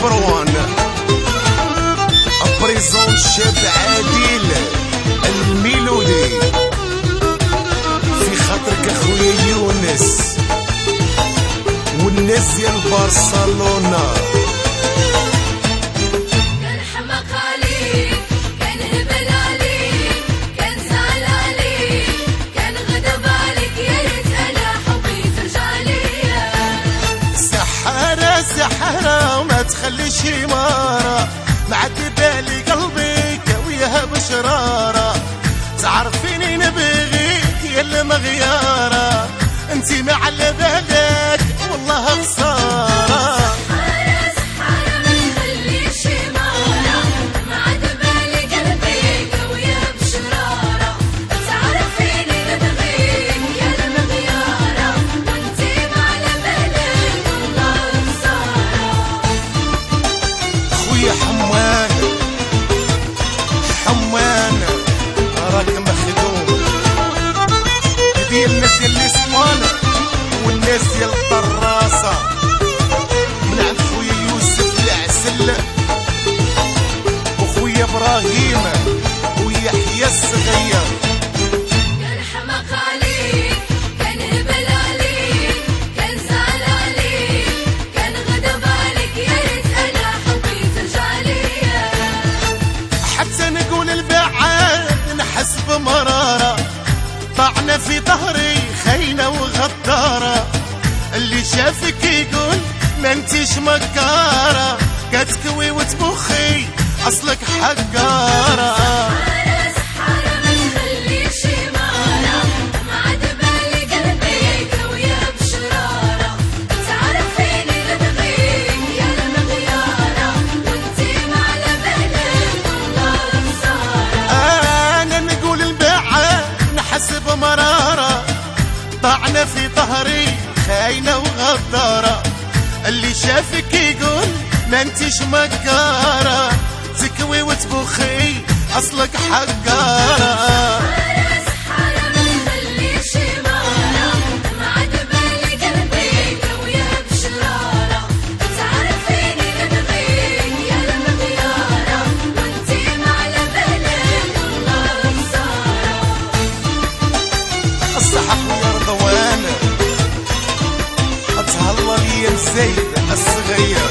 نمبر وان بريزون شاب عادل الميلودي في خاطرك اخويا يونس والناس ديال برشلونة. كان حماق عليك، كان هبل عليك، كان زعل عليك، كان غضب عليك، يا ريت انا حبي ترجع ليا. سحارة سحارة وما تخليش مرة معذبة لي قلبك وياها بشرارة. تعرفيني نبغيك يا المغيارة انتي ما على بالك والله خسارة. سحارة سحارة ما تخليش مرة معذبة لي قلبك وياها بشرارة. تعرفيني نبغيك يا المغيارة وانتي ما على بالك والله خسارة. خويا حمان حمان راك مخدوم ديال الناس ديال الاسوان والناس ديال الطراسة من عند خويا يوسف العسل وخويا ابراهيم ويحيى الصغير. كان حماق عليك، كان هبل عليك، كان زعل عليك، كان غضب عليك، يا ريت انا حبي ترجع ليا. حتى نقول البعاد نحس بمرارة طعنة في ظهري خاينة وغدارة. اللي شافك يقول ما انتيش مكارة كتكوي وتبخي اصلك حقارة. سحارة سحارة ما تخليش مرة معذبة لي قلبك وياها بشرارة. تعرفيني نبغيك يا المغيارة وانتي ما على بالك والله خسارة. انا نقول البعاد نحس بمرارة طعنة في ظهري خاينة وغدارة. اللي شافك يقول ما انتيش مكارة تكوي وتبخي اصلك حقارة. سحارة سحارة ما تخليش مرة معذبة لي قلبك وياها بشرارة. تعرفيني نبغيك يا المغيارة وانتي ما على بالك والله خسارة. الصحة خويا رضوان اتهلا لي زيد الصغير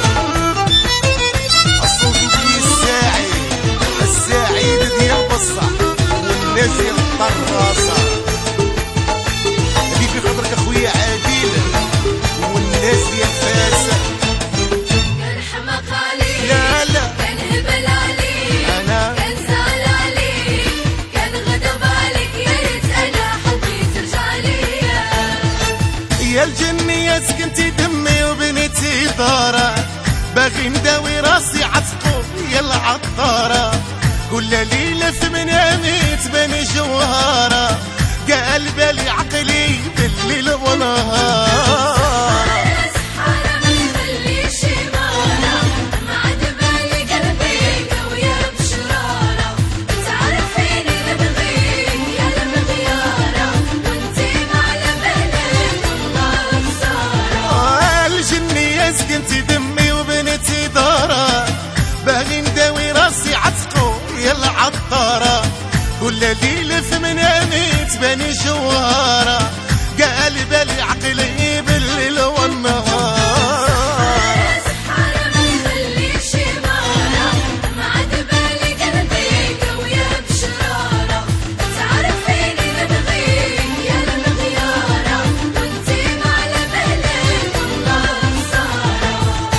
الصوت ديال السعيد ديال بصح والناس ديال الطراسة اللي في خاطرك اخويا عادل والناس ديال فاس. كان حماق عليك، لا لا كان هبل عليك، أنا كان زعل عليك، كان غضب عليك، يا ريت انا حبي ترجع ليا. يا الجنية سكنتي دمي وبنيتي دارة باغي نداوي راسي عتقو يا العطارة. كل ليلة في منامي تباني جوهرة قال بالي عقلي بالليل ونهار. سحارة سحارة ما تخليش مرة معذبة لي قلبك وياها بشرارة. تعرفيني نبغيك يا المغيارة وانتي ما على بالك والله خسارة. الجنية سكنتي دمي وبنيتي دارة باغي نداوي راسي عتقو يا العطارة. كل ليلة في منامي تباني جوهرة قال بالي عقلي بالليل والنهار. سحارة سحارة ما تخليش مرة معذبة لي قلبك وياها بشرارة. تعرفيني نبغيك يا المغيارة وانتي ما على بالك والله خسارة.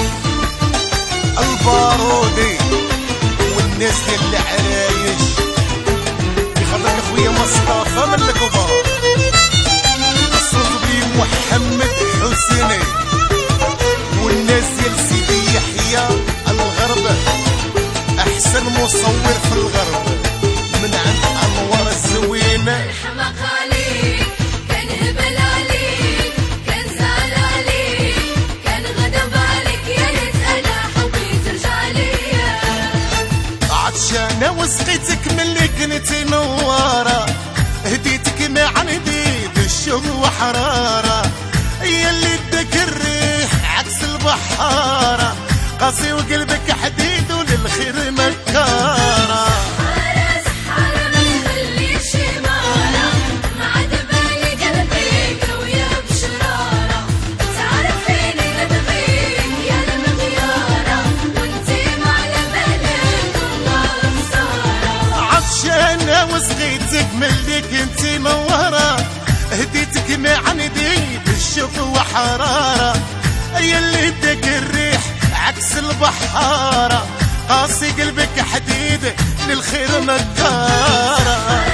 البارودي والناس ديال العرايش في خاطرك اخويا مصطفى من الكبار الصوت محمد حسيني والناس ديال سيدي يحيى الغرب احسن مصور في الغرب من عند انوار الزوينة. حماق عليك، كان هبل عليك، كان زعل عليك، كان غضب عليك، يا ريت انا حبي ترجع ليا. عطشانة وسقيتك من اللي كنتي نوارة هديتك ما عندي بالشوق وحرارة. يا اللي اداك الريح عكس البحارة قاسي وقلبك حديد وللخير مكارة. سحارة ما تخليش إمارة، ما عاد بالي قلبي قوية بشرارة، تعرفيني نبغيك يا المغيارة، وانتي ما على بالك والله خسارة. عطشانة وسقيتك ملك انتي موارة، هديتك معندي بالشوق وحرارة، يلي ادك الريح عكس البحارة، قاسي قلبك حديد للخير مكارة.